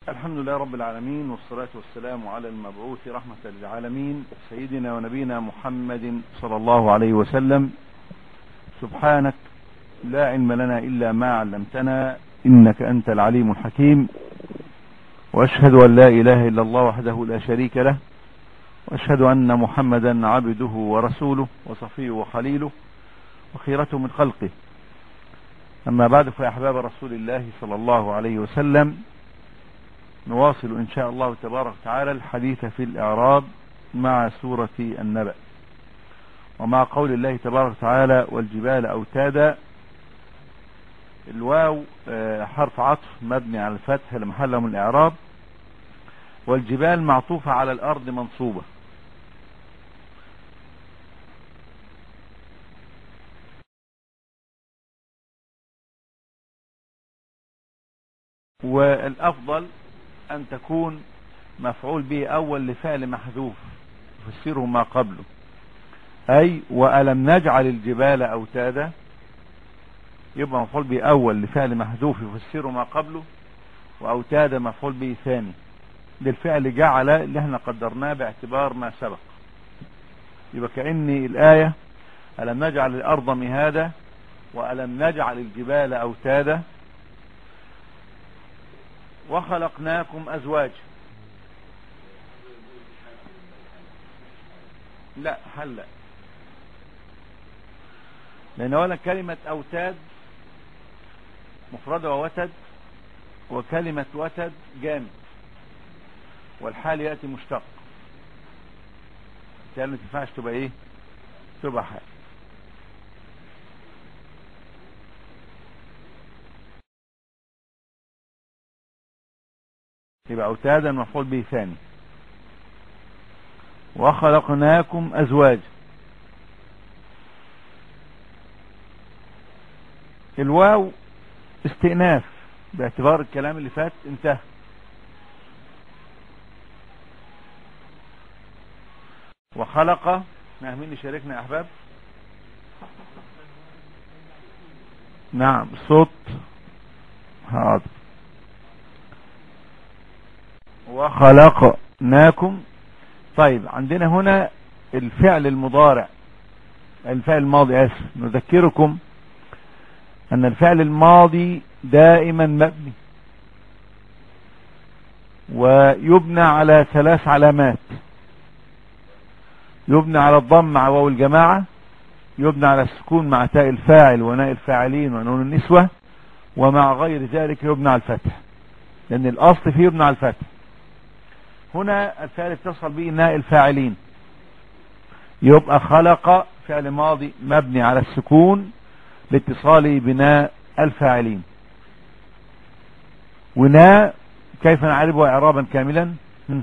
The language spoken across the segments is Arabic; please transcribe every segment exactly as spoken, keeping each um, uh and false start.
الحمد لله رب العالمين، والصلاة والسلام على المبعوث رحمة للعالمين سيدنا ونبينا محمد صلى الله عليه وسلم. سبحانك لا علم لنا إلا ما علمتنا إنك أنت العليم الحكيم، وأشهد أن لا إله إلا الله وحده لا شريك له، وأشهد أن محمدا عبده ورسوله وصفيه وخليله وخيرته من خلقه. أما بعد، فيا أحباب رسول الله صلى الله عليه وسلم، نواصل إن شاء الله تبارك وتعالى الحديث في الإعراب مع سورة النبأ، ومع قول الله تبارك وتعالى والجبال أوتادا. الواو حرف عطف مبني على الفتح لمحله من الإعراب، والجبال معطوفة على الأرض منصوبة. والأفضل أن تكون مفعول به أول لفعل محذوف يفسره ما قبله، أي وألم نجعل الجبال أوتادا، يبقى مفعول به أول لفعل محذوف يفسره ما قبله، وأوتادا مفعول به ثاني للفعل جعل اللي احنا قدرناه باعتبار ما سبق. يبقى كأن الآية ألم نجعل الأرض مهادا وألم نجعل الجبال أوتادا وخلقناكم أزواجا. لا هلا، لأن أولا كلمة أوتاد مفردة ووتد، وكلمة وتد جامد، والحال يأتي مشتق، بالتالي ما تنفعش تبقى ايه، تبقى حال. يبقى أوتادا مفعول به ثاني. وخلقناكم أزواجا، الواو استئناف باعتبار الكلام اللي فات انتهى. وخلق، مين اللي شاركنا يا أحباب؟ نعم صوت حاضر. وخلقناكم. طيب عندنا هنا الفعل المضارع، الفعل الماضي اسف، نذكركم ان الفعل الماضي دائما مبني، ويبنى على ثلاث علامات: يبنى على الضم مع واو الجماعة، يبنى على السكون مع تاء الفاعل وناء الفاعلين ونون النسوة، ومع غير ذلك يبنى على الفتح، لان الاصل فيه يبنى على الفتح. هنا الفعل اتصل به ناء الفاعلين، يبقى خلق فعل ماضي مبني على السكون لاتصاله بناء الفاعلين. وناء كيف نعربه اعرابا كاملا؟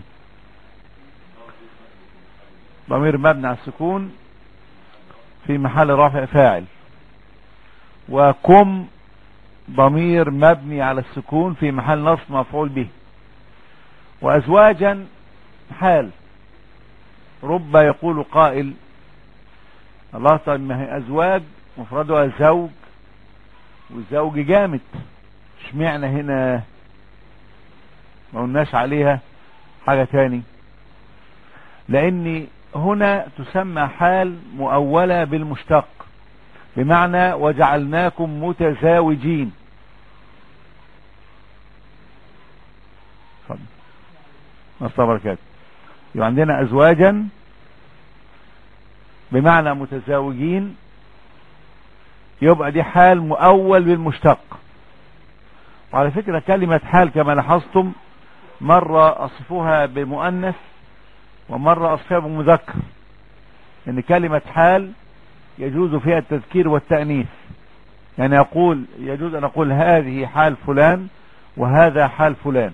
ضمير مبني على السكون في محل رفع فاعل. وكم ضمير مبني على السكون في محل نصب مفعول به. وأزواجا حال. رب يقول قائل: الله، طيب ما هي أزواج مفردها زوج، والزوج جامد، اشمعنى هنا ما قلناش عليها حاجة تاني؟ لأن هنا تسمى حال مؤولة بالمشتق، بمعنى وجعلناكم متزاوجين. اتفضل. نصب كده. يبقى عندنا أزواجا بمعنى متزاوجين، يبقى دي حال مؤول بالمشتق. وعلى فكرة كلمة حال كما لاحظتم مرة أصفوها بمؤنث ومرة أصفها بمذكر، إن كلمة حال يجوز فيها التذكير والتأنيث. يعني يقول يجوز أن أقول هذه حال فلان وهذا حال فلان،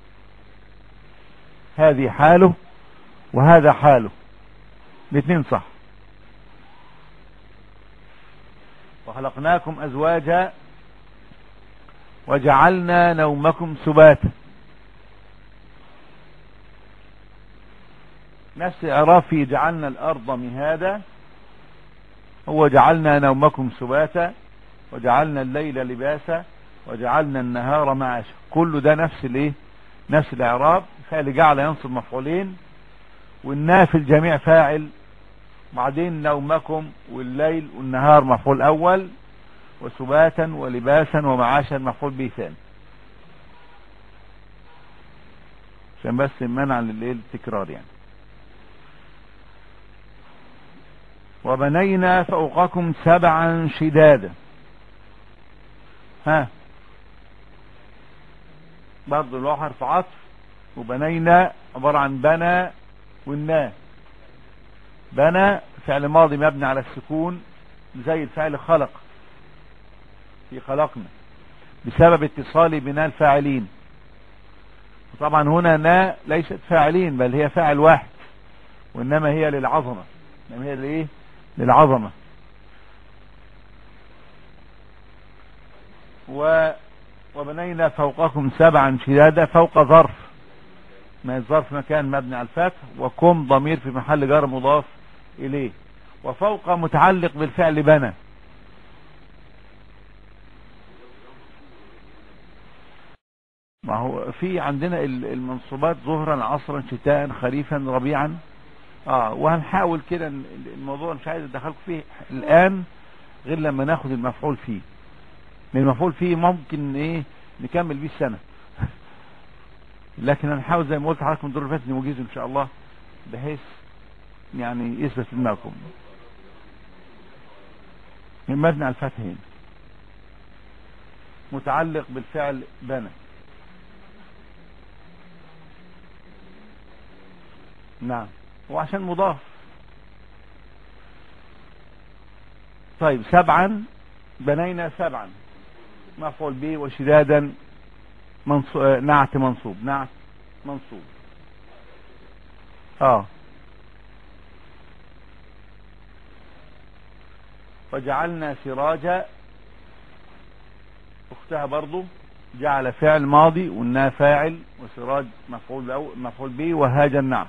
هذه حاله وهذا حاله، الاثنين صح. وخلقناكم أزواجا وجعلنا نومكم سباتا. نفس إعراب في جعلنا الأرض مهادا، هو جعلنا نومكم سباتا وجعلنا الليل لباسا وجعلنا النهار معاشا، كل ده نفس الايه نفس الاعراب، فعل جعل ينصب مفعولين، والنا في الجميع فاعل، بعدين نومكم والليل والنهار مفعول اول، وسباتا ولباسا ومعاشا مفعول به ثاني، عشان بس منع للتكرار يعني. وبنينا فوقكم سبعا شدادا. ها برضو له حرف عطف، وبنينا عبارة عن بنى والنا. بنى فعل ماضي مبني على السكون زي الفعل خلق في خلقنا، بسبب اتصال بناء الفاعلين. وطبعا هنا نا ليست فاعلين بل هي فاعل واحد، وانما هي للعظمة، انما هي لايه؟ للعظمة. و وبنينا فوقكم سبعا شدادا. فوق ظرف، ما الظرف مكان مبني على الفتح، وكم ضمير في محل جر مضاف اليه، وفوق متعلق بالفعل بنى. ما هو في عندنا المنصوبات ظهرا عصرا شتاء خريفا ربيعا. اه وهنحاول كده الموضوع مش عايز ادخلكم فيه الان غير لما ناخد المفعول فيه، لان المفعول فيه ممكن ايه نكمل بيه السنة لكن هنحاول زي ما قلت لحضراتكم الدور اللي فات نوجزه ان شاء الله، بحيث يعني يثبت في دماغكم. مبني على الفتح هنا، متعلق بالفعل بنى. نعم، وعشان مضاف. طيب سبعا، بنينا سبعا مفعول به، وشدادا منصوب، نعت منصوب، نعت منصوب. اه وجعلنا سراجا، اختها برضو جعل فعل ماضي، والنا فاعل، وسراج مفعول مفعول به، وهاج النعت.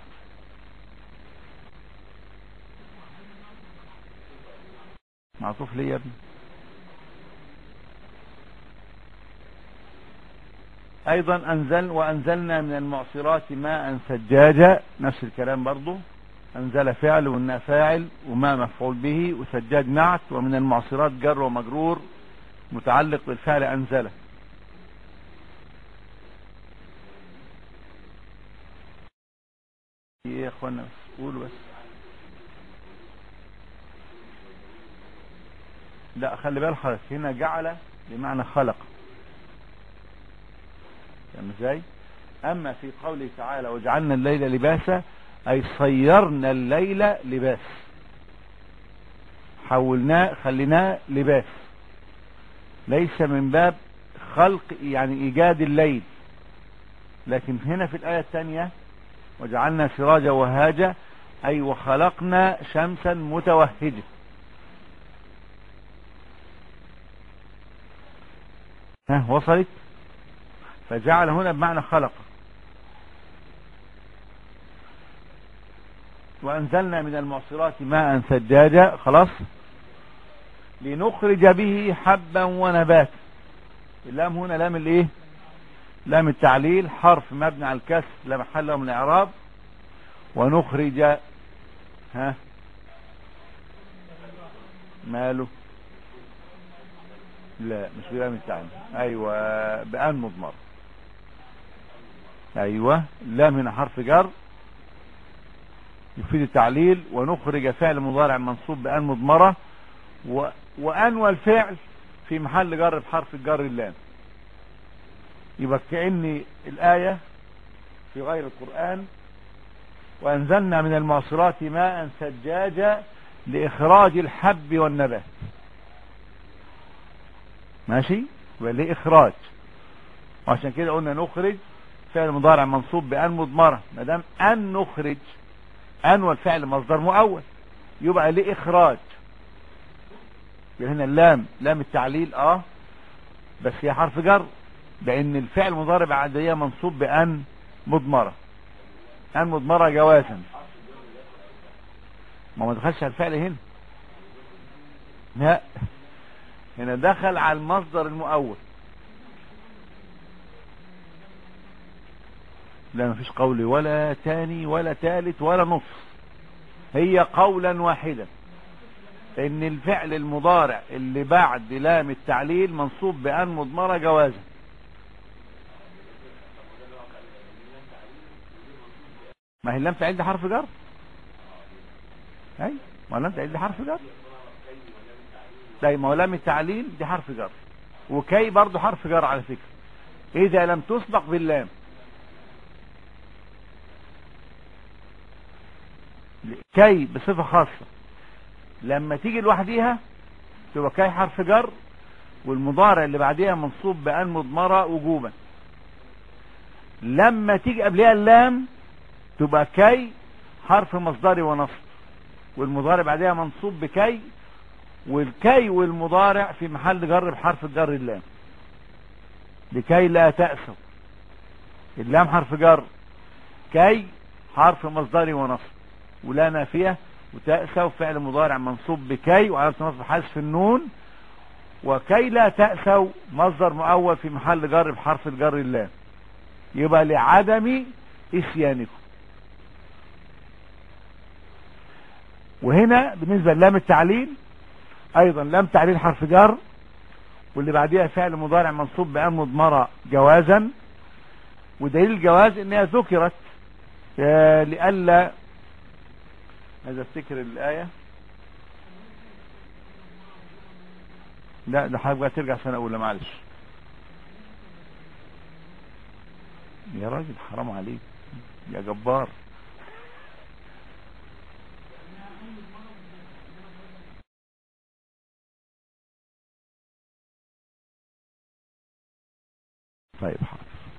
معطوف ليه يا ابني؟ ايضا انزل وانزلنا من المعصرات ماء ثجاجا، نفس الكلام برضو، انزل فعل والنا فاعل وما مفعول به وسجاج نعت، ومن المعصرات جر ومجرور متعلق بالفعل انزله. ايه يا اخوانا بس قولوا بس. لا خلي بالك حضرتك، هنا جعل بمعنى خلق، فاهم ازاي؟ اما في قوله تعالى وجعلنا الليل لباسا، اي صيرنا الليل لباس، حولناه خليناه لباس، ليس من باب خلق يعني ايجاد الليل. لكن هنا في الايه الثانيه وجعلنا سراجا وهاجا، اي وخلقنا شمسا متوهجه. ها وصلت؟ فجعل هنا بمعنى خلق. وانزلنا من المعصرات ماء ثجاجا، خلاص، لنخرج به حبا ونباتا. اللام هنا لام الايه؟ لام التعليل، حرف مبني على الكسر لا محل له من الاعراب. ونخرج، ها ماله؟ لا مش بلام التعليل، ايوه بأن مضمر. ايوه لام هنا حرف جر يفيد التعليل، ونخرج فعل مضارع منصوب بأن مضمرة، و... وأن والفعل في محل جر بحرف الجر اللام. يبقى كأن الآية في غير القرآن وأنزلنا من المعصرات ماء ثجاجا لإخراج الحب والنبات. ماشي؟ لإخراج، وعشان كده قلنا نخرج فعل مضارع منصوب بأن مضمرة. ما دام أن نخرج، أن والفعل مصدر مؤول، يبقى لإخراج. هنا اللام لام التعليل اه بس هي حرف جر، لأن الفعل المضارع بعديه منصوب بأن مضمرة. أن مضمرة جوازا، ما ما دخلش على الفعل هنا، لا هنا دخل على المصدر المؤول. لا مفيش قول ولا تاني ولا تالت ولا نص، هي قولا واحدا ان الفعل المضارع اللي بعد لام التعليل منصوب بأن مضمرة جوازا. ما هي لام تعليل دي حرف جر، اي ما لام تعليل دي حرف جر، طيب ما هو لام التعليل دي حرف جر، وكي برضو حرف جر على فكرة اذا لم تسبق باللام. كي بصفة خاصة لما تيجي لوحديها تبقى كي حرف جر، والمضارع اللي بعديها منصوب بأن مضمرة وجوبا. لما تيجي قبلها اللام تبقى كي حرف مصدري ونصب، والمضارع بعدها منصوب بكي، والكي والمضارع في محل جر بحرف الجر اللام، لكي لا تأسوا. اللام حرف جر، كي حرف مصدري ونصب، ولا نافية، وتأسوا فعل مضارع منصوب بكي وعلامة نصب حذف النون، وكي لا تأسوا مصدر مؤول في محل جر بحرف الجر اللام، يبقى لعدم اسيانكم. وهنا بالنسبة للام التعليل ايضا لام تعليل حرف جر، واللي بعديها فعل مضارع منصوب بأن مضمرة جوازا، ودليل الجواز انها ذكرت لألا عايز افتكر الآية، لا ده حاجة بقى ترجع سنة اولى معلش يا راجل حرام عليك يا جبار. طيب حاضر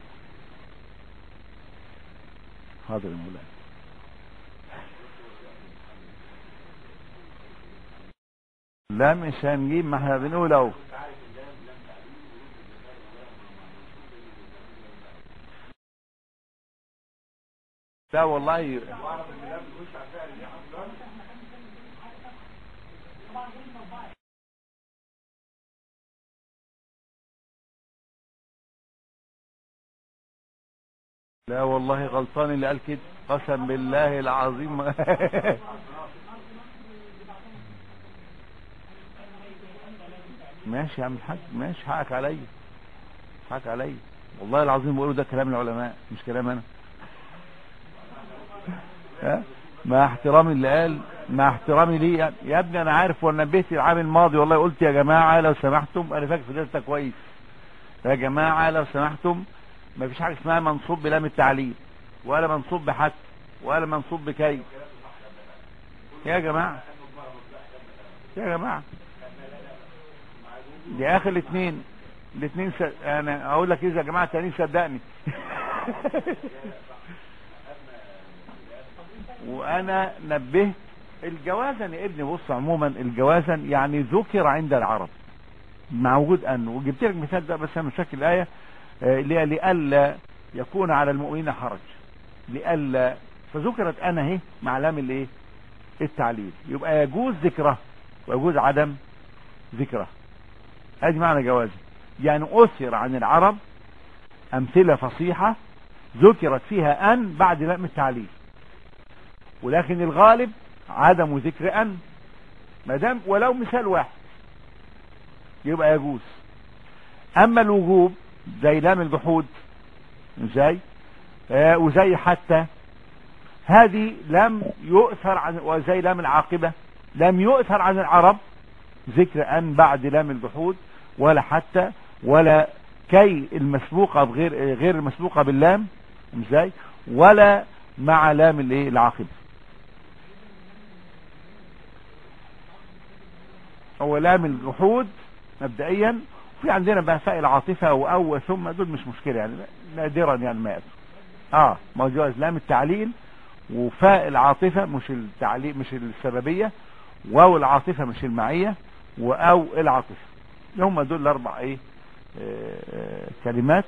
حاضر يا مولانا. لا مش هنجيب، ما احنا بنقول اهو لا والله لا والله غلطان اللي قال كده، قسم بالله العظيم. ماشي يا عم الحاج ماشي، حقك عليا حقك عليا والله العظيم، بقوله ده كلام العلماء مش كلام انا. ها مع احترامي اللي قال، مع احترامي ليه يا ابني، انا عارف ونبهت العام الماضي والله، قلت يا جماعه لو سمحتم، انا فاكر في درسك كويس، يا جماعه لو سمحتم ما فيش حاجه اسمها منصوب بلام التعليل، ولا منصوب بحث، ولا منصوب بكي. يا جماعه يا جماعه دي اخر الاثنين الاثنين س... انا اقول لك اذا يا جماعه تاني صدقني. وانا نبهت الجوازا يا ابني، بص عموما الجوازا يعني ذكر عند العرب مع وجود ان، وجبت لك مثال ده بس انا مش فاكر الايه، لئلا يكون على المؤمنين حرج، لئلا، فذكرت انا اهي مع لام الايه التعليل، يبقى يجوز ذكره ويجوز عدم ذكره. ادي معنى جوازا، يعني اثر عن العرب امثله فصيحه ذكرت فيها ان بعد لام التعليل، ولكن الغالب عدم ذكر ان، ما دام ولو مثال واحد يبقى يجوز. اما الوجوب زي لام الجحود زي آه وزي حتى، هذه لم يؤثر عن، وزي لام العاقبة لم يؤثر عن العرب ذكر ان بعد لام الجحود، ولا حتى ولا كي المسبوقة بغير غير المسبوقة باللام ازاي، ولا مع لام الايه العاقبة. هو لام الجحود مبدئيا، في عندنا بقى فاء العاطفة واو ثم، دول مش مشكلة يعني نادرا يعني ما يأتوا. اه موجود لام التعليل وفاء العاطفة مش التعليل مش السببية، واو العاطفة مش المعية، واو العاطفة، هم دول الاربع ايه آه كلمات.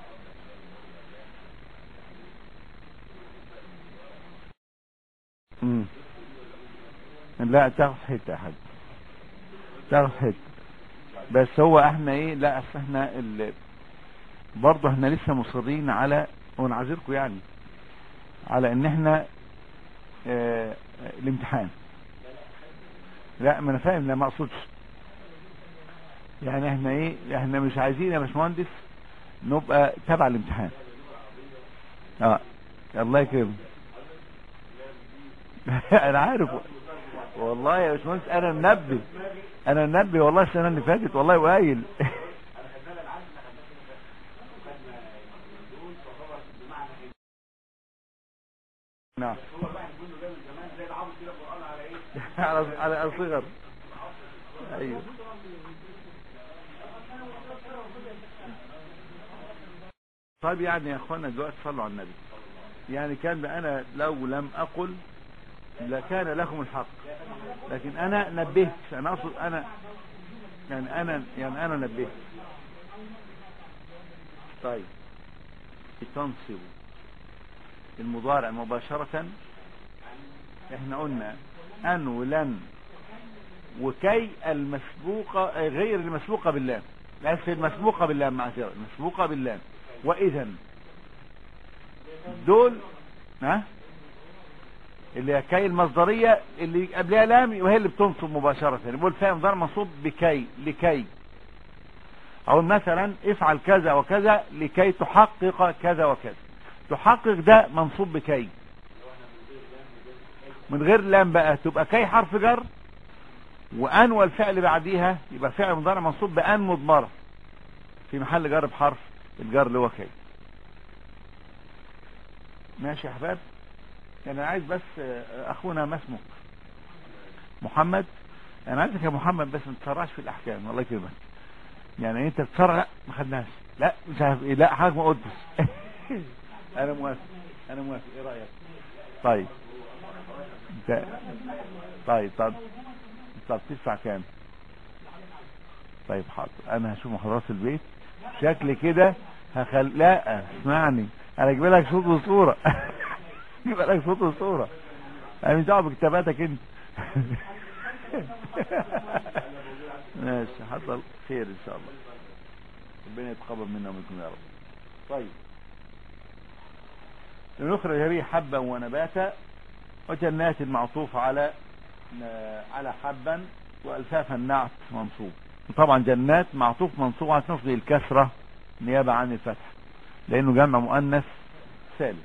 مم. لا تاخد حتة يا حاج، تاخد حتة، بس هو احنا ايه، لا احنا برضه احنا لسه مصرين على ونعذركم يعني على ان احنا اه الامتحان. لا ما انا فاهم، لا ما اقصدش يعني احنا ايه، احنا مش عايزين يا باشمهندس نبقى تبع الامتحان. اه الله يكرمك. انا عارف والله يا باشمهندس، انا منبه انا منبه والله السنه اللي فاتت والله وقايل. نعم على على الصغر. ايوه طيب يعني يا اخوانا دلوقتي صلوا على النبي. يعني كان انا لو لم اقل لكان لكم الحق، لكن انا نبهت. انا اقصد انا يعني انا يعني انا نبهت. طيب تنصب المضارع مباشرة احنا قلنا ان ولن وكي المسبوقة غير المسبوقة باللام، لا في المسبوقة باللام معذرة، المسبوقة باللام واذا دول ها اللي هي كي المصدرية اللي قبلها لام وهي اللي بتنصب مباشرة. بقول فيها مضارع منصوب بكي لكي، او مثلا افعل كذا وكذا لكي تحقق كذا وكذا. تحقق ده منصوب بكي من غير لام بقى، تبقى كي حرف جر وان والفعل بعديها يبقى فعل مضارع منصوب بان مضمرة في محل جر بحرف الجر اللي هو كي. ماشي يا احباب. انا عايز بس اخونا ما اسمه محمد، انا عايزك يا محمد بس ما تسرعش في الاحكام الله يكرمك. يعني انت بتسرع ما خدناش، لا مش عارف ايه، لا حاجه ما قلتش. انا موافق انا موافق ايه رايك؟ طيب انت طيب طب طب تدفع كام؟ طيب حاضر انا هشوف محاضرات البيت شكل كده هخل لا اسمعني انا اجيب لك صوت وصوره. اجيب لك صوت وصوره، انا مش دعوه بكتاباتك انت. ماشي حصل خير ان شاء الله، ربنا يتقبل منا ومنكم يا رب. طيب نخرج به حبا ونباتا وجنات المعطوف على على حبا والفافا النعت منصوب. طبعا جنات معطوف منصوب على نصب الكسرة نيابة عن الفتح لانه جمع مؤنث سالم.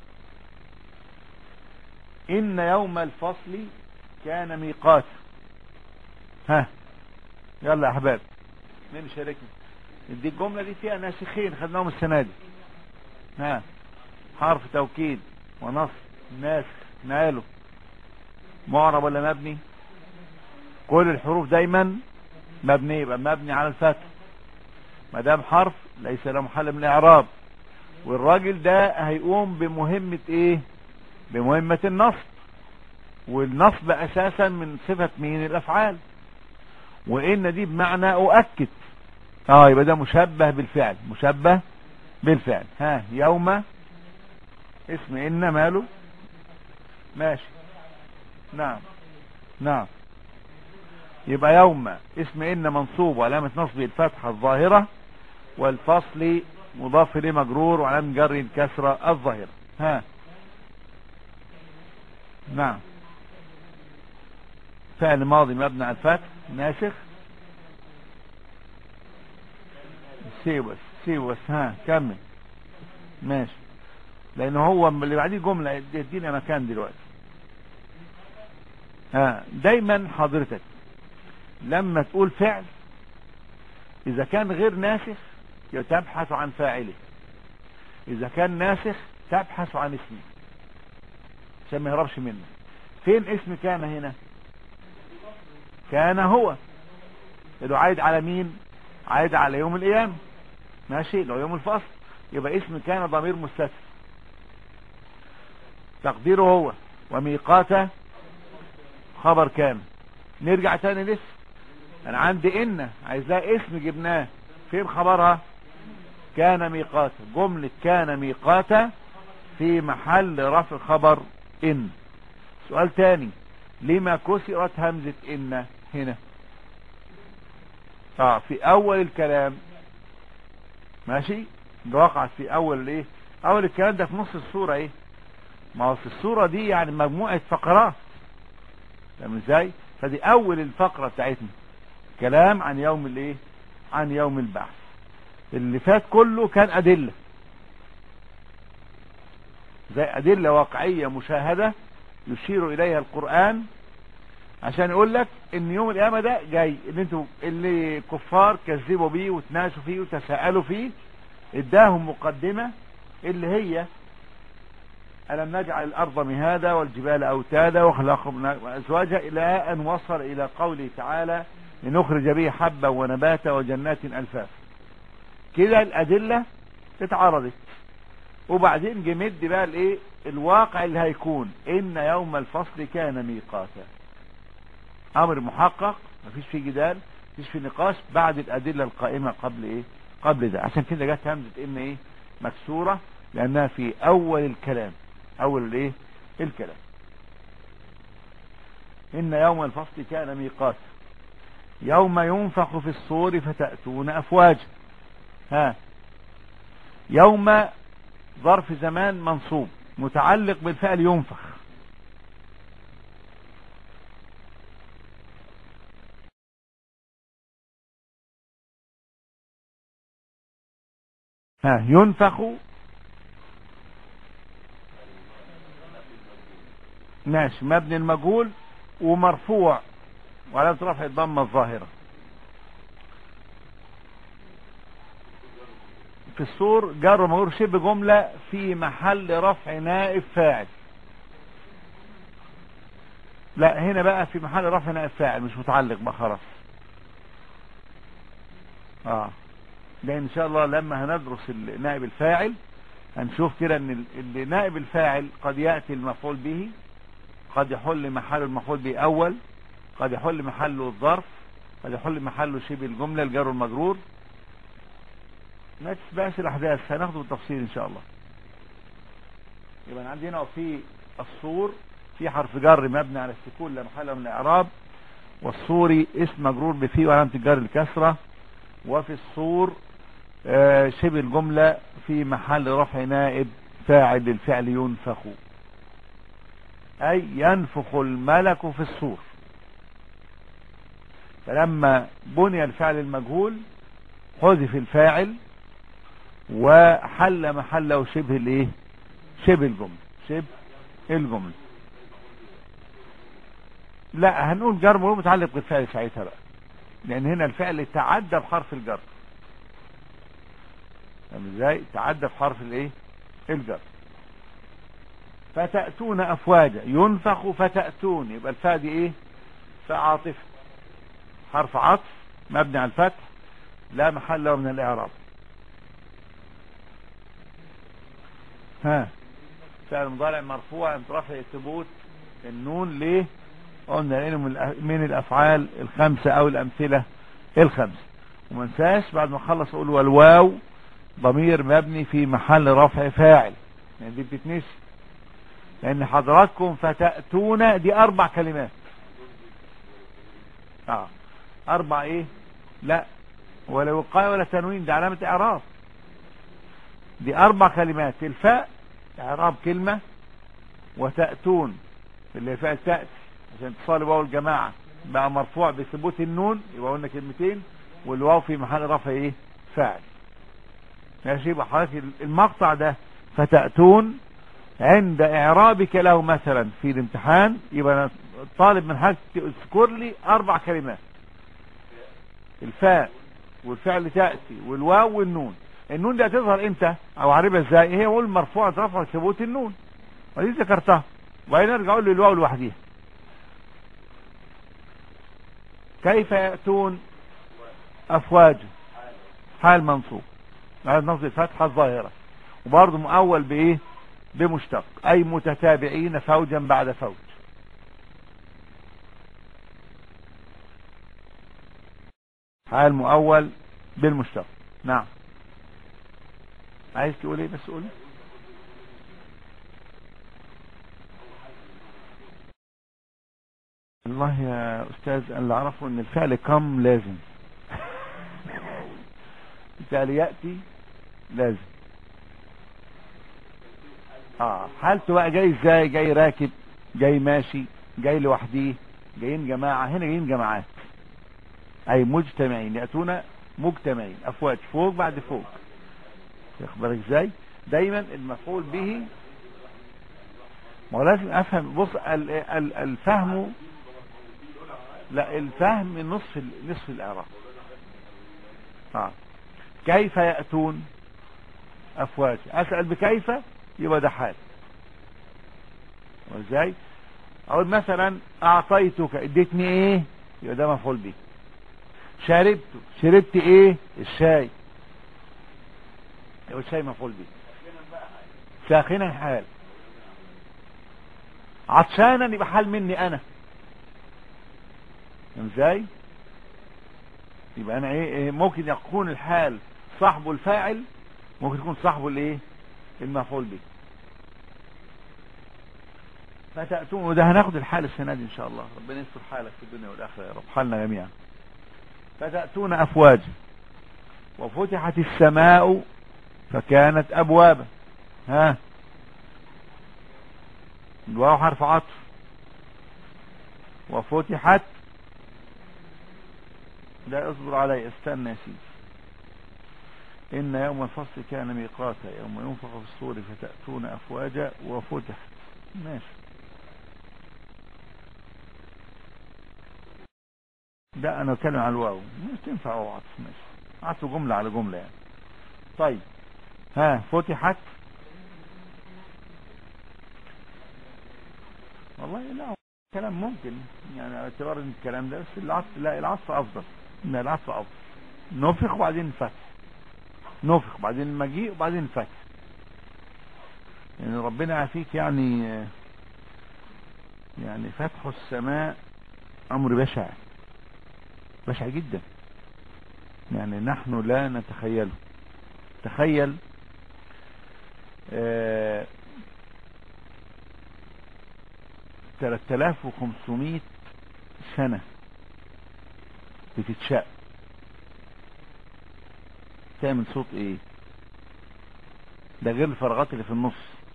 ان يوم الفصل كان ميقات. ها يلا يا احباب مين شاركني؟ دي الجملة دي فيها ناسخين خدناهم السنة دي. ها حرف توكيد ونصب ناسخ ماله معرب ولا مبني؟ كل الحروف دايما مبني، يبقى مبني على الفتح ما دام حرف ليس له محل من الاعراب. والراجل ده هيقوم بمهمة ايه؟ بمهمة النصب، والنصب اساسا من صفة مين؟ الافعال. وان دي بمعنى اؤكد، اه يبقى ده مشبه بالفعل، مشبه بالفعل. ها يوم اسم ان ماله ماشي نعم نعم يبقى يوم اسم ان منصوب وعلامة نصبه الفتحة الظاهرة والفصل مضاف اليه مجرور وعلامة جر الكسرة الظاهرة. ها نعم فعل ماضي مبني على الفتح ناسخ سيبس سيبس. ها كمل ماشي لان هو اللي بعديه جملة يدينا مكان دلوقتي. ها دايما حضرتك لما تقول فعل اذا كان غير ناسخ تبحث عن فاعله، اذا كان ناسخ تبحث عن اسمه عشان ما يهربش منه. فين اسم كان هنا؟ كان هو اللي عايد على مين؟ عايد على يوم القيامة ماشي لو يوم الفصل، يبقى اسم كان ضمير مستتر تقديره هو وميقاته خبر كان. نرجع تاني لسه انا عندي ان عايز لها اسم جبناه، فين خبرها؟ كان ميقاتا. جملة كان ميقاتا في محل رفع خبر ان. سؤال تاني لما كسرت همزة ان هنا؟ اه في اول الكلام ماشي وقعت في اول الايه اول الكلام ده في نص السورة ايه، ما هو في السورة دي يعني مجموعة فقرات، فاهم ازاي؟ فدي اول الفقرة بتاعتنا كلام عن يوم الايه، عن يوم البعث. اللي فات كله كان ادلة، زي ادلة واقعية مشاهدة يشير اليها القرآن عشان يقول لك ان يوم القيامة ده جاي، اللي انتوا اللي كفار كذبوا بيه وتناقشوا فيه وتساءلوا فيه، اداهم مقدمة اللي هي ألم نجعل الأرض مهادا والجبال أوتادا وخلقكم أزواجا، إلى أن وصل إلى قوله تعالى لنخرج به حبا ونباتا وجنات ألفافا. كده الأدلة اتعرضت، وبعدين جمد بقى الايه الواقع اللي هيكون، إن يوم الفصل كان ميقاتا. أمر محقق مفيش فيه جدال، مفيش فيه نقاش بعد الأدلة القائمة قبل إيه، قبل ده. عشان كده جت همزة إن إيه مكسورة، لأنها في أول الكلام، أول الإيه الكلام. إن يوم الفصل كان ميقاتا يوم ينفخ في الصور فتأتون أفواجا. ها، يوم ظرف زمان منصوب متعلق بالفعل ينفخ. ها، ينفخ ماشي، مبني المجهول ومرفوع وعلامة رفع الضمة الظاهرة. في الصور جر ومجرور شبه جملة في محل رفع نائب فاعل. لا هنا بقى في محل رفع نائب فاعل مش متعلق بقى خلاص. اه لان ان شاء الله لما هندرس نائب الفاعل هنشوف كده ان نائب الفاعل قد يأتي المفعول به، قد يحل محل المفعول به اول، قد يحل محله الظرف، قد يحل محله شبه الجملة الجار والمجرور. ما تسبقش الاحداث، هناخده بالتفصيل ان شاء الله. يبقى عندنا في الصور في حرف جر مبني على السكون لا محل من الاعراب، والصوري اسم مجرور بفيه وعلامة الجر الكسرة، وفي الصور آه شبه الجملة في محل رفع نائب فاعل للفعل ينفخ، اي ينفخ الملك في الصور. فلما بني الفعل المجهول حذف الفاعل وحل محله شبه الايه، شبه الجملة، شبه الجملة. لا هنقول جر مجرور متعلق بالفعل ساعتها بقى، لان هنا الفعل تعدى بحرف الجر. فاهم ازاي؟ تعدى بحرف الايه الجر. فتأتون افواجا ينفخ فتأتون، يبقى الفاء دي ايه، فاء عاطفة حرف عطف مبني على الفتح لا محل له من الاعراب. ها، فعل مضارع مرفوع رفع ثبوت النون ليه؟ قلنا لانه من الافعال الخمسة او الامثلة الخمسة. وما ننساش بعد ما اخلص اقول والواو ضمير مبني في محل رفع فاعل، يعني دي بتتنسي لان حضراتكم فتأتون دي اربع كلمات. اه اربع ايه، لا ولا وقاية ولا تنوين، دي علامة اعراب. دي اربع كلمات، الفاء اعراب كلمة، وتأتون اللي فعل تأتي عشان اتصال واو الجماعة بقى مرفوع بثبوت النون يبقى قلنا كلمتين، والواو في محل رفع ايه فاعل. ماشي، يبقى حضرتك المقطع ده فتأتون عند اعرابك له مثلا في الامتحان يبقى طالب من حضرتك تذكر لي اربع كلمات، الفاء والفعل تأتي والواو والنون. النون دي هتظهر امتى او عاربها ازاي؟ هي اقول مرفوعة رفع ثبوت النون ودي ذكرتها، وبعدين ارجع اقول للواو لوحديها. كيف يأتون افواج حال منصوب على نصب الفتحة الظاهرة، وبرضه مؤول بايه، بمشتق اي متتابعين فوجا بعد فوج. حال مؤول بالمشتق. نعم عايز تقول ايه بس قول. والله يا استاذ اللي اعرفه ان الفعل كم لازم الفعل يأتي لازم. اه حالته بقى جاي ازاي؟ جاي راكب، جاي ماشي، جاي لوحديه، جايين جماعة. هنا جايين جماعات، اي مجتمعين، يأتون مجتمعين افواج، فوق بعد فوق. واخد بالك ازاي؟ دايما المفعول به، ما هو لازم افهم. بص ال- ال- الفهم، لا الفهم نصف ال- نصف الاعراب. اه كيف يأتون افواج، اسأل بكيف يبقى ده حال. وازاي؟ اقول مثلا اعطيتك، اديتني ايه، يبقى ده مفعول به. شربت، شربت ايه، الشاي، يبقى الشاي مفعول به. ساخنا حال. عطشانا يبقى حال مني انا. ازاي؟ يبقى انا ايه, إيه ممكن يكون الحال صاحبه الفاعل، ممكن يكون صاحبه الايه، المفعول به. فتأتون، وده هناخد الحال السنة دي ان شاء الله. ربنا يستر حالك في الدنيا والاخره يا رب، حالنا جميعا. فتأتون افواجا وفتحت السماء فكانت ابوابا. ها، الواو حرف عطف. وفتحت، لا اصبر علي، استنى يا سيدي. إن يوم الفصل كان ميقاتا، يوم ينفخ في الصور فتأتون أفواجا وفتحت. ماشي، ده أنا أتكلم على الواو، مش تنفع أو عطف. ماشي، عطف جملة على جملة يعني. طيب، ها فتحت. والله لا، كلام ممكن يعني اعتبار ان الكلام ده، بس العطف لا، العطف أفضل. لا، العطف أفضل. نفخ وبعدين فتح، نفخ بعدين مجيء وبعدين فتح. يعني ربنا يعافيك، يعني يعني فتح السماء أمر بشع، بشع جدا، يعني نحن لا نتخيله. تخيل آه ثلاثة آلاف وخمسمائة سنة بتتشق، تعمل صوت ايه؟ ده غير الفراغات اللي في النص.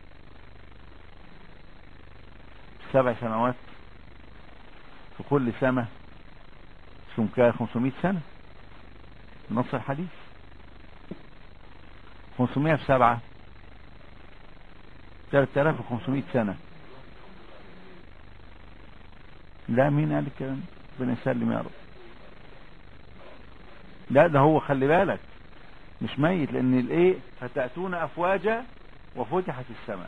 سبع سنوات في كل سماء سمكها خمسمائة سنة، نص الحديث. خمسمائة في سبعة ثلاثة آلاف وخمسمائة سنة. لا، مين قال الكلام؟ ربنا يسلم يا رب. لا، ده هو خلي بالك مش ميت، لان الايه، فتأتون افواجا وفتحت السماء.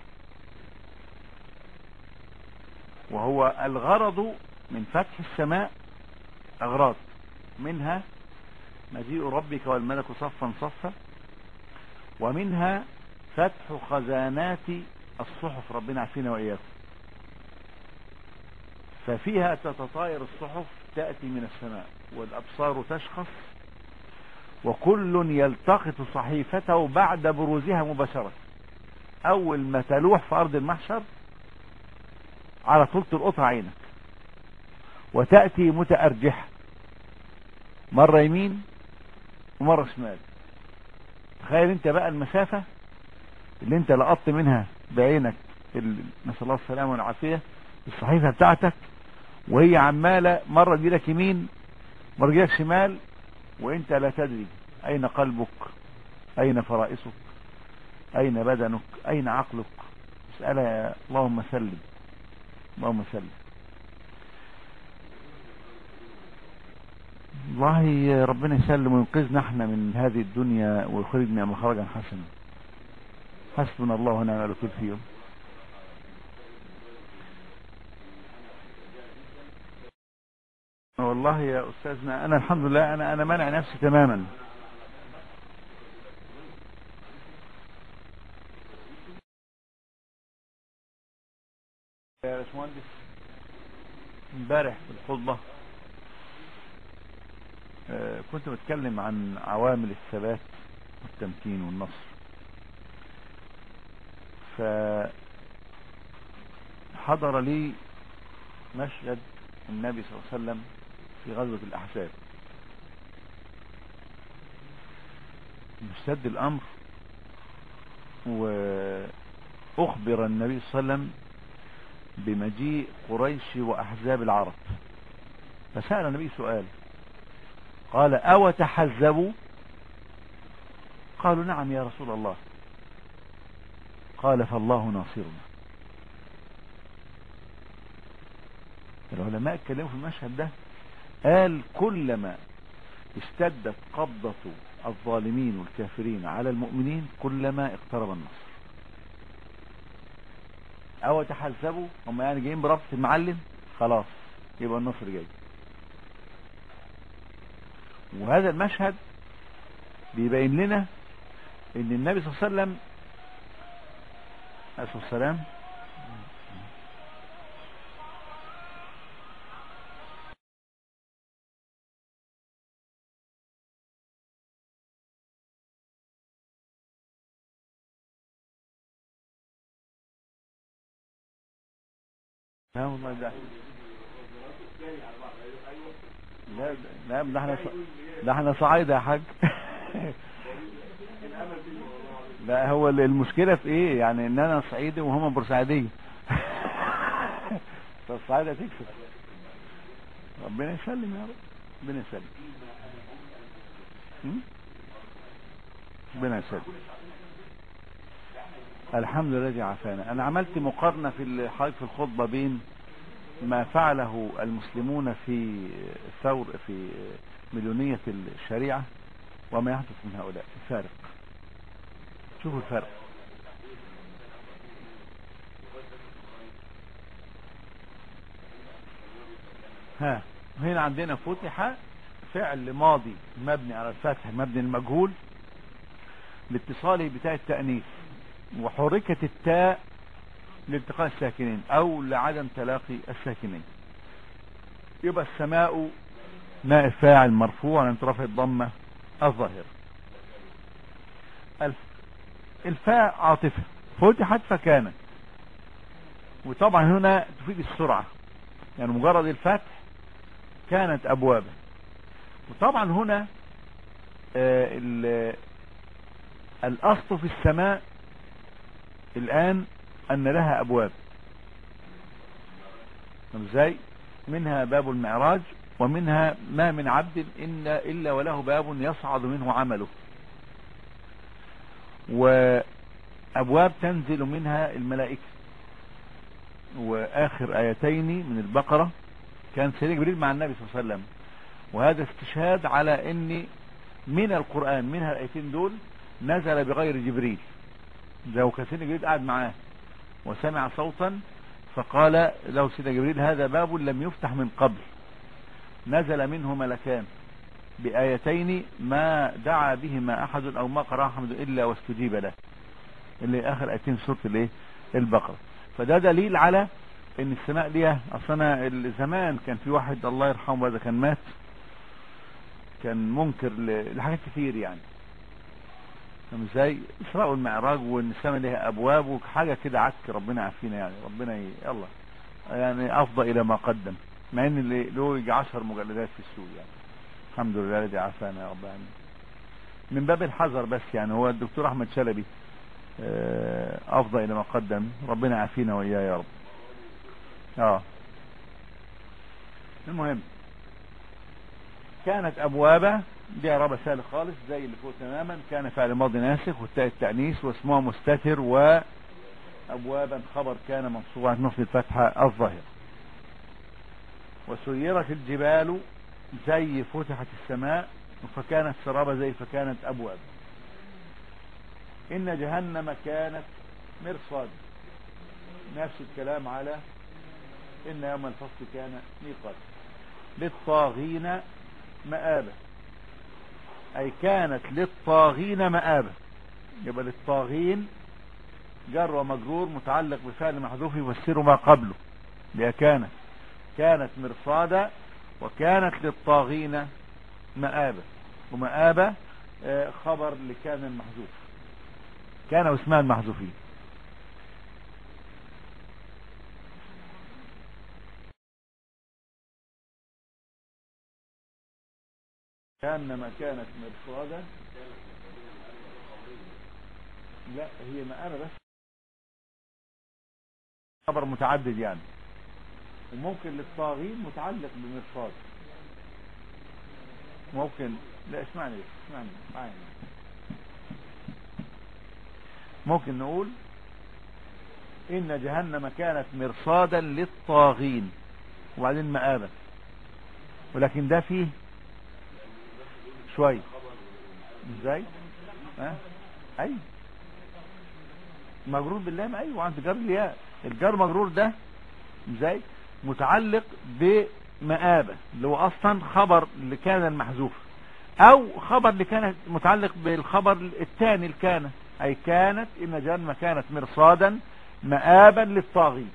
وهو الغرض من فتح السماء اغراض، منها مجيء ربك والملك صفا صفا، ومنها فتح خزانات الصحف، ربنا عافينا واياكم. ففيها تتطاير الصحف، تأتي من السماء، والابصار تشخص، وكل يلتقط صحيفته بعد بروزها مباشرة. اول ما تلوح في ارض المحشر على طول تلقطها عينك، وتأتي متأرجحة، مرة يمين ومرة شمال. تخيل انت بقى المسافة اللي انت لقطت منها بعينك، نسأل الله السلامة والعافية، الصحيفة بتاعتك، وهي عمالة مرة تجيلك يمين مرة تجيلك شمال، وانت لا تدري اين قلبك، اين فرائسك، اين بدنك، اين عقلك. اسألها يا اللهم سلم، اللهم سلم. والله ربنا يسلم وينقذنا احنا من هذه الدنيا ويخرجنا مخرجا حسنا. حسبنا الله ونعم الوكيل فيهم. والله يا استاذنا انا الحمد لله، انا انا مانع نفسي تماما. يا باشمهندس، امبارح في الخطبة آه كنت بتكلم عن عوامل الثبات والتمكين والنصر. فحضر لي مشهد النبي صلى الله عليه وسلم في غزوة الأحزاب. مشتد الأمر، و أخبر النبي صلى الله عليه وسلم بمجيء قريش وأحزاب العرب، فسأل النبي سؤال، قال أو تحزبوا؟ قالوا نعم يا رسول الله. قال فالله ناصرنا. العلماء اتكلموا في المشهد ده، قال كلما اشتدت قبضة الظالمين والكافرين على المؤمنين كلما اقترب النصر. او تحزبوا، هم يعني جايين بربط المعلم، خلاص يبقى النصر جاي. وهذا المشهد بيبين لنا ان النبي صلى الله عليه وسلم عليه الصلاة والسلام لا والله ده لا لا ده احنا ده احنا صعايدة يا حاج. لا هو المشكلة في ايه يعني، ان انا صعيدي وهم بورسعيدية. فالصعايدة تكسب. ربنا يسلم يا رب، ربنا يسلم، ربنا يسلم. الحمد لله الذي عافانا. انا عملت مقارنة في حضرتك في الخطبة بين ما فعله المسلمون في ثور في مليونية الشريعة وما يحدث من هؤلاء. الفارق، شوفوا الفرق. ها هنا عندنا فتح فعل ماضي مبني على الفتح مبني المجهول لاتصاله بتاء التأنيث، وحركت التاء لالتقاء الساكنين او لعدم تلاقي الساكنين. يبقى السماء نائب فاعل مرفوع عن رفع الضمة الظاهرة. الفاء عاطفة فتحت فكانت، وطبعا هنا تفيد السرعة، يعني مجرد الفتح كانت أبوابا. وطبعا هنا آه الأصل في السماء الآن أن لها أبواب، ازاي؟ منها باب المعراج، ومنها ما من عبد إن إلا وله باب يصعد منه عمله، وأبواب تنزل منها الملائكة. وآخر آيتين من البقرة كان سيدنا جبريل مع النبي صلى الله عليه وسلم، وهذا استشهاد على ان من القرآن منها الآيتين دول نزل بغير جبريل. لو كان سيدنا جبريل قاعد معاه وسمع صوتا فقال له سيدنا جبريل هذا باب لم يفتح من قبل، نزل منه ملكان بآيتين ما دعا بهما أحد أو ما قرأ أحد إلا واستجيب له، اللي آخر آيتين سورة الايه البقرة. فده دليل على ان السماء ليها. اصلا الزمان كان في واحد الله يرحمه هذا كان مات، كان منكر لحاجات كتير يعني، ازاي اسراء والمعراج وان السماء ليها ابواب وحاجه كده عك. ربنا يعافينا يعني، ربنا ي... يلا يعني افضى الى ما قدم، مع ان اللي له يجي عشر مجلدات في السوق يعني. الحمد لله الذي عافانا يا رب العالمين. من باب الحذر بس يعني، هو الدكتور احمد شلبي افضى الى ما قدم، ربنا يعافينا واياه يا رب. اه المهم كانت ابوابه دي عربة سهل خالص زي اللي فوق تماما. كان فعل ماضي ناسخ والتاء التأنيث واسمها مستتر، وابوابا خبر كان منصوب على نصب الفتحة الظاهرة. وسيرت الجبال زي فتحت السماء، فكانت سرابة زي فكانت ابواب. ان جهنم كانت مرصاد، نفس الكلام على ان يوم الفصل كان ميقات. للطاغين مآبة، اي كانت للطاغين مآبة. يبقى للطاغين جر ومجرور متعلق بفعل محذوف يفسر ما قبله، بها كانت كانت مرصادا وكانت للطاغين مآبة. ومآبة خبر لكان المحذوف، كان واسمها المحذوفين. كأنما كانت مرصادا، لا هي مآبة بس. خبر متعدد يعني. وممكن للطاغين متعلق بمرصاد. ممكن لا اسمعني اسمعني معايا. ممكن نقول إن جهنم كانت مرصادا للطاغين وبعدين مآبا، ولكن ده فيه شوي ازاي ها اي مجرور باللام. ايوه عند جر الياء. الجر مجرور ده ازاي متعلق بمآبا اللي هو اصلا خبر اللي كان المحذوف، او خبر اللي كان متعلق بالخبر الثاني اللي كان، اي كانت ان جهنم كانت مرصادا مآبا للطاغين.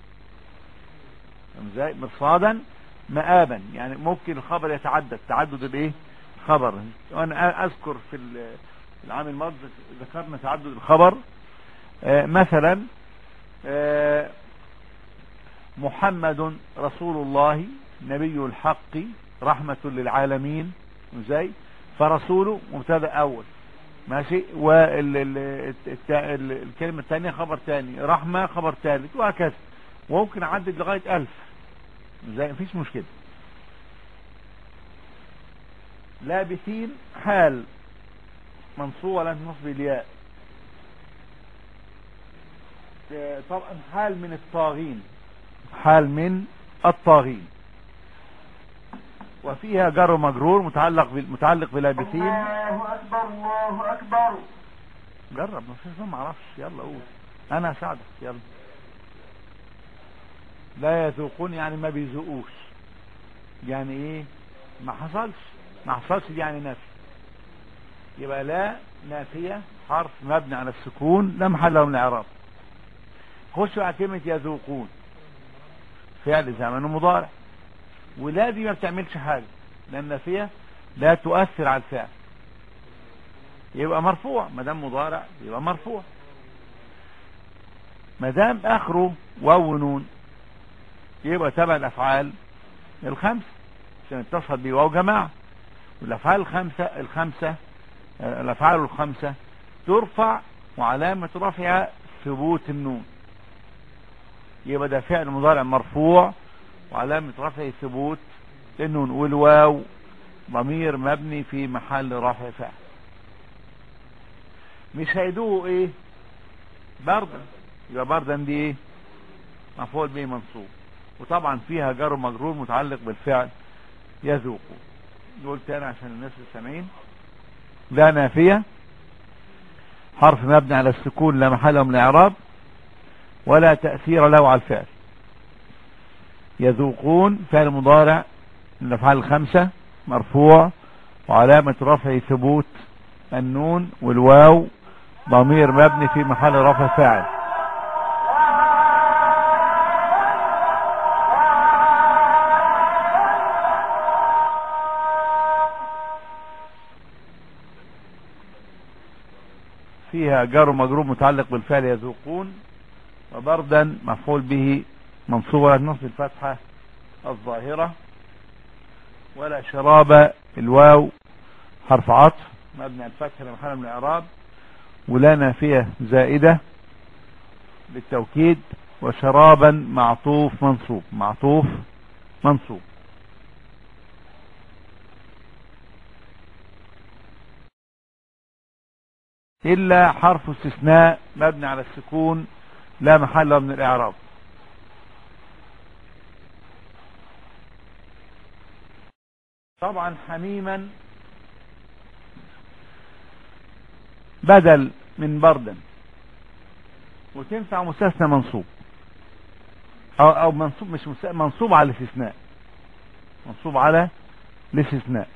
ازاي مرصادا مآبا يعني ممكن الخبر يتعدد تعدد الايه خبر. وانا اذكر في العام الماضي ذكرنا تعدد الخبر. آه مثلا آه محمد رسول الله نبي الحق رحمة للعالمين. ازاي فرسوله مبتدا اول ماشي، والكلمة الثانية خبر ثاني، رحمة خبر ثالث، وهكذا. وممكن اعدد لغاية الف زي مفيش مشكلة. لابثين حال منصوب على نصب الياء. طبعا حال من الطاغين، حال من الطاغين، وفيها جر مجرور متعلق متعلق بلابثين. الله اكبر الله اكبر. جرب ما اعرفش، يلا قول انا اساعدك يلا. لا يذوقون يعني ما بيذوقوش، يعني ايه ما حصلش ما حصلش دي يعني نفي. يبقى لا نافية حرف مبني على السكون لا محل له من الاعراب. خشوا على كلمة يذوقون فعل زمن مضارع، ولا دي ما بتعملش حاجة لان نافية لا تؤثر على الفعل، يبقى مرفوع. ما دام مضارع يبقى مرفوع. ما دام اخره واو ونون يبقى تبع الافعال الخمسه عشان اتصل بواو جماعه. والافعال الخمسه الخمسه الافعال الخمسه ترفع وعلامه رفعها ثبوت النون. يبقى ده فعل مضارع مرفوع وعلامه رفعه ثبوت النون، والواو ضمير مبني في محل رفع فاعل. مش هيدوه ايه بردا، يبقى بردا دي ايه مفعول به منصوب، وطبعا فيها جر مجرور متعلق بالفعل يذوقوا. نقول تاني عشان الناس اللي سامعين. لا نافية حرف مبني على السكون لا محل له من الاعراب ولا تأثير له على الفعل. يذوقون فعل مضارع من الافعال الخمسة مرفوع وعلامة رفعه ثبوت النون، والواو ضمير مبني في محل رفع فاعل. فيها جار مجرور متعلق بالفعل يذوقون، وبردا مفعول به منصوب على نصب الفتحة الظاهرة، ولا شراب الواو حرف عطف مبني على الفتح لمحل من الاعراب، ولا نافية زائدة بالتوكيد، وشرابا معطوف منصوب معطوف منصوب. إلا حرف استثناء مبني على السكون لا محل له من الإعراب. طبعا حميما بدل من بردا، وتنفع مستثنى منصوب أو, أو منصوب مش منصوب على الاستثناء، منصوب على الاستثناء.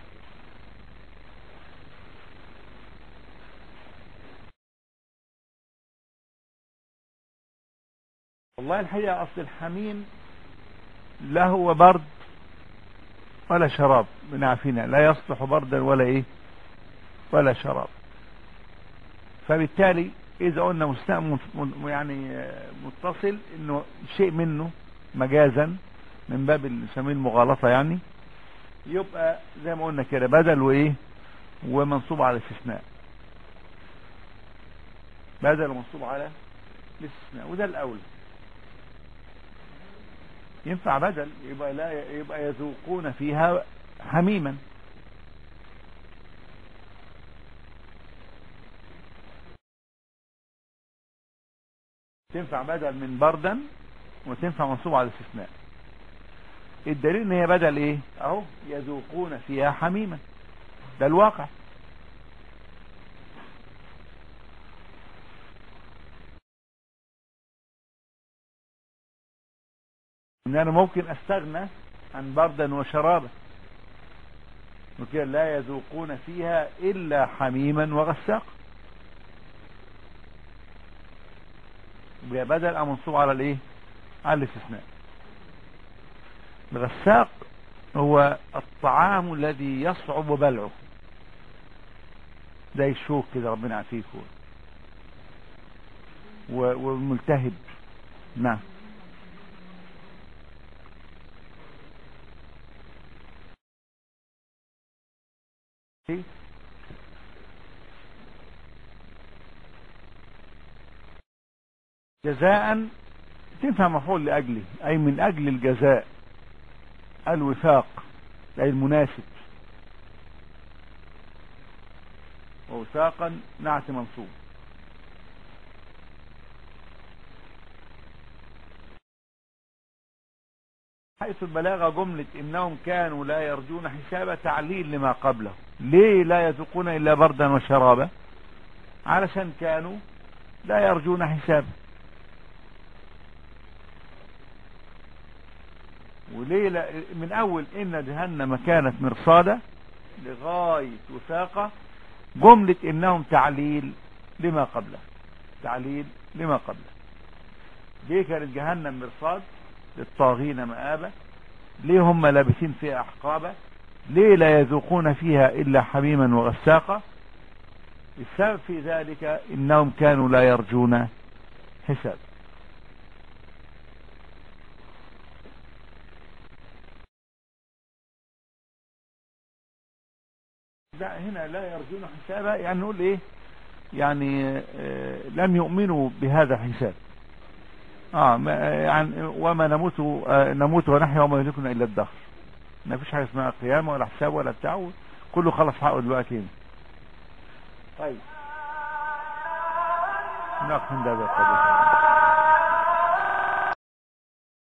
والله الحقيقة أصل الحميم لا هو برد ولا شراب من عفينا، لا يصلح بردا ولا إيه ولا شراب. فبالتالي إذا قلنا مستثنى يعني متصل إنه شيء منه مجازا من باب اللي نسميه المغالطة يعني، يبقى زي ما قلنا كده بدل وإيه ومنصوب على الاستثناء، بدل ومنصوب على الاستثناء، وده الأولى. ينفع بدل، يبقى لا يبقى يذوقون فيها حميما. تنفع بدل من بردا وتنفع منصوب على الاستثناء. الدليل ان هي بدل ايه اهو، يذوقون فيها حميما، ده الواقع. ان انا ممكن استغنى عن بردا وشرابا، وكان لا يذوقون فيها الا حميما وغساقا، بدل او منصوب على الايه، على الاستثناء. الغساق هو الطعام الذي يصعب بلعه، زي الشوك كده، ربنا يعافيك، والملتهب. نعم. جزاء تنفع مفعول لأجله، أي من أجل الجزاء، الوفاق أي المناسب، ووفاقا نعت منصوب. حيث البلاغة جملة إنهم كانوا لا يرجون حسابا تعليل لما قبله. ليه لا يذوقون إلا بردا وشرابا؟ علشان كانوا لا يرجون حسابا. وليه لا؟ من أول إن جهنم كانت مرصادا لغاية وثاقة، جملة إنهم تعليل لما قبله، تعليل لما قبله. ليه كانت جهنم مرصاد؟ للطاغين مآبة. ليه هم لابسين فيها أحقابة؟ ليه لا يذوقون فيها إلا حميما وغساقا؟ السبب في ذلك إنهم كانوا لا يرجون حساب. لا، هنا لا يرجون حسابا يعني نقول ايه، يعني آه لم يؤمنوا بهذا الحساب. اه يعني وما نموت آه نموت ونحيا وما يهلكنا الا الدهر. ما فيش حاجه اسمها قيامه ولا حساب ولا بتاع، كله خلص حقه دلوقتي. طيب نقف عند هذا القدر.